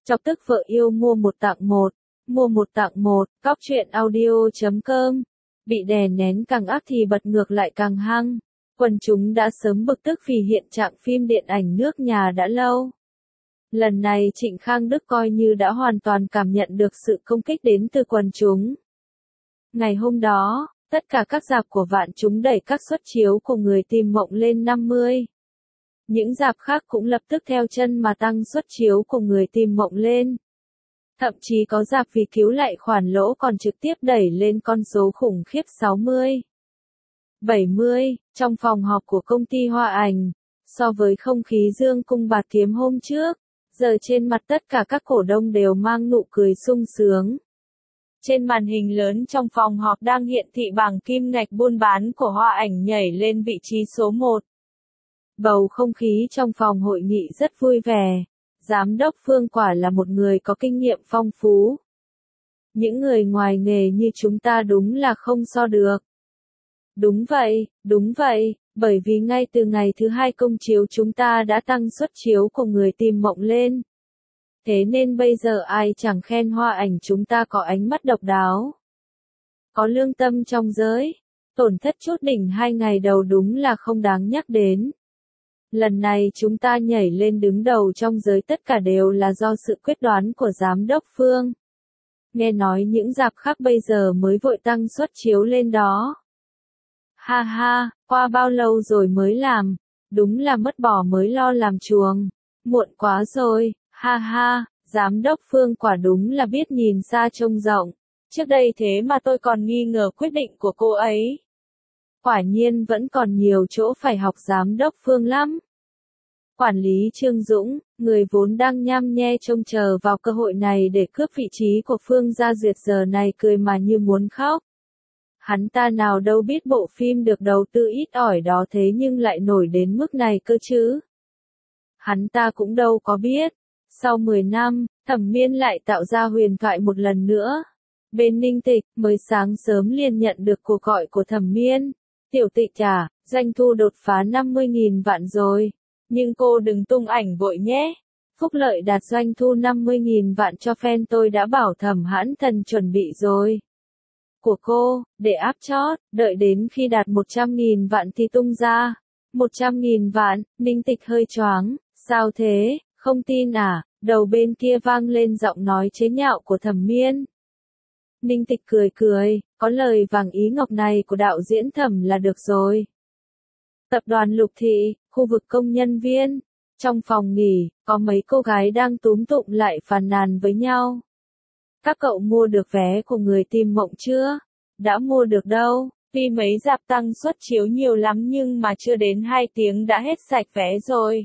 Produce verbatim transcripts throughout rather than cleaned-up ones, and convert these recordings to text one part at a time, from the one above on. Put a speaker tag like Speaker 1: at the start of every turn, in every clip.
Speaker 1: Chọc tức vợ yêu mua một tặng một, mua một tặng một, cóc truyện audio chấm com. Bị đè nén càng ác thì bật ngược lại càng hăng. Quần chúng đã sớm bực tức vì hiện trạng phim điện ảnh nước nhà đã lâu. Lần này Trịnh Khang Đức coi như đã hoàn toàn cảm nhận được sự công kích đến từ quần chúng. Ngày hôm đó, tất cả các rạp của vạn chúng đẩy các suất chiếu của Người Tìm Mộng lên năm mươi. Những rạp khác cũng lập tức theo chân mà tăng suất chiếu của Người Tìm Mộng lên. Thậm chí có rạp vì cứu lại khoản lỗ còn trực tiếp đẩy lên con số khủng khiếp sáu mươi. bảy mươi, trong phòng họp của công ty Hoa Ảnh, so với không khí dương cung bạt kiếm hôm trước, giờ trên mặt tất cả các cổ đông đều mang nụ cười sung sướng. Trên màn hình lớn trong phòng họp đang hiện thị bảng kim ngạch buôn bán của Hoa Ảnh nhảy lên vị trí số một. Bầu không khí trong phòng hội nghị rất vui vẻ. Giám đốc Phương quả là một người có kinh nghiệm phong phú. Những người ngoài nghề như chúng ta đúng là không so được. Đúng vậy, đúng vậy, bởi vì ngay từ ngày thứ hai công chiếu chúng ta đã tăng suất chiếu của Người Tìm Mộng lên. Thế nên bây giờ ai chẳng khen Hoa Ảnh chúng ta có ánh mắt độc đáo. Có lương tâm trong giới, tổn thất chút đỉnh hai ngày đầu đúng là không đáng nhắc đến. Lần này chúng ta nhảy lên đứng đầu trong giới tất cả đều là do sự quyết đoán của giám đốc Phương. Nghe nói những rạp khác bây giờ mới vội tăng suất chiếu lên đó. Ha ha, qua bao lâu rồi mới làm, đúng là mất bỏ mới lo làm chuồng. Muộn quá rồi, ha ha, giám đốc Phương quả đúng là biết nhìn xa trông rộng. Trước đây thế mà tôi còn nghi ngờ quyết định của cô ấy. Quả nhiên vẫn còn nhiều chỗ phải học giám đốc Phương lắm. Quản lý Trương Dũng, người vốn đang nhăm nhe trông chờ vào cơ hội này để cướp vị trí của Phương Gia Duyệt giờ này cười mà như muốn khóc. Hắn ta nào đâu biết bộ phim được đầu tư ít ỏi đó thế nhưng lại nổi đến mức này cơ chứ. Hắn ta cũng đâu có biết. Sau mười năm, Thẩm Miên lại tạo ra huyền thoại một lần nữa. Bên Ninh Tịch, mới sáng sớm liền nhận được cuộc gọi của Thẩm Miên. Tiểu Tịch à, doanh thu đột phá năm mươi nghìn vạn rồi. Nhưng cô đừng tung ảnh vội nhé. Phúc Lợi đạt doanh thu năm mươi nghìn vạn cho fan tôi đã bảo Thẩm Hãn Thần chuẩn bị rồi. Của cô, để áp chót, đợi đến khi đạt một trăm nghìn vạn thì tung ra. một trăm nghìn vạn, Ninh Tịch hơi choáng, sao thế, không tin à, đầu bên kia vang lên giọng nói chế nhạo của Thẩm Miên. Ninh Tịch cười cười, có lời vàng ý ngọc này của đạo diễn Thẩm là được rồi. Tập đoàn Lục Thị, khu vực công nhân viên. Trong phòng nghỉ, có mấy cô gái đang túm tụm lại phàn nàn với nhau. Các cậu mua được vé của Người Tìm Mộng chưa? Đã mua được đâu, tuy mấy rạp tăng suất chiếu nhiều lắm nhưng mà chưa đến hai tiếng đã hết sạch vé rồi.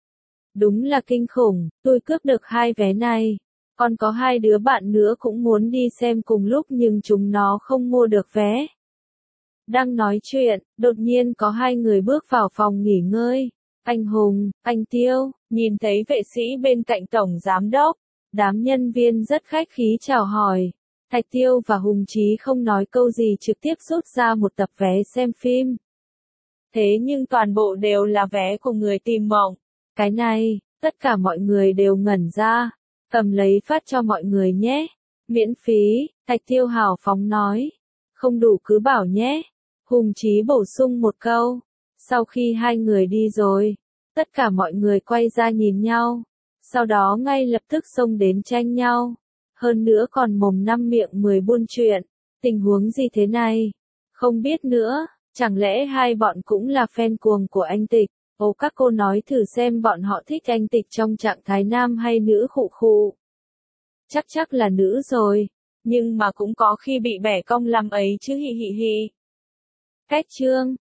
Speaker 1: Đúng là kinh khủng, tôi cướp được hai vé này. Còn có hai đứa bạn nữa cũng muốn đi xem cùng lúc nhưng chúng nó không mua được vé. Đang nói chuyện, đột nhiên có hai người bước vào phòng nghỉ ngơi. Anh Hùng, anh Tiêu, nhìn thấy vệ sĩ bên cạnh tổng giám đốc. Đám nhân viên rất khách khí chào hỏi. Thạch Tiêu và Hùng Chí không nói câu gì trực tiếp rút ra một tập vé xem phim. Thế nhưng toàn bộ đều là vé của Người Tìm Mộng. Cái này, tất cả mọi người đều ngẩn ra. Cầm lấy phát cho mọi người nhé. Miễn phí, Thạch Tiêu hào phóng nói. Không đủ cứ bảo nhé. Hùng Chí bổ sung một câu. Sau khi hai người đi rồi, tất cả mọi người quay ra nhìn nhau. Sau đó ngay lập tức xông đến tranh nhau. Hơn nữa còn mồm năm miệng mười buôn chuyện. Tình huống gì thế này? Không biết nữa, chẳng lẽ hai bọn cũng là fan cuồng của anh Tịch? Ồ các cô nói thử xem bọn họ thích anh Tịch trong trạng thái nam hay nữ khụ khụ. Chắc chắc là nữ rồi. Nhưng mà cũng có khi bị bẻ cong làm ấy chứ hì hì hì. Cách chương.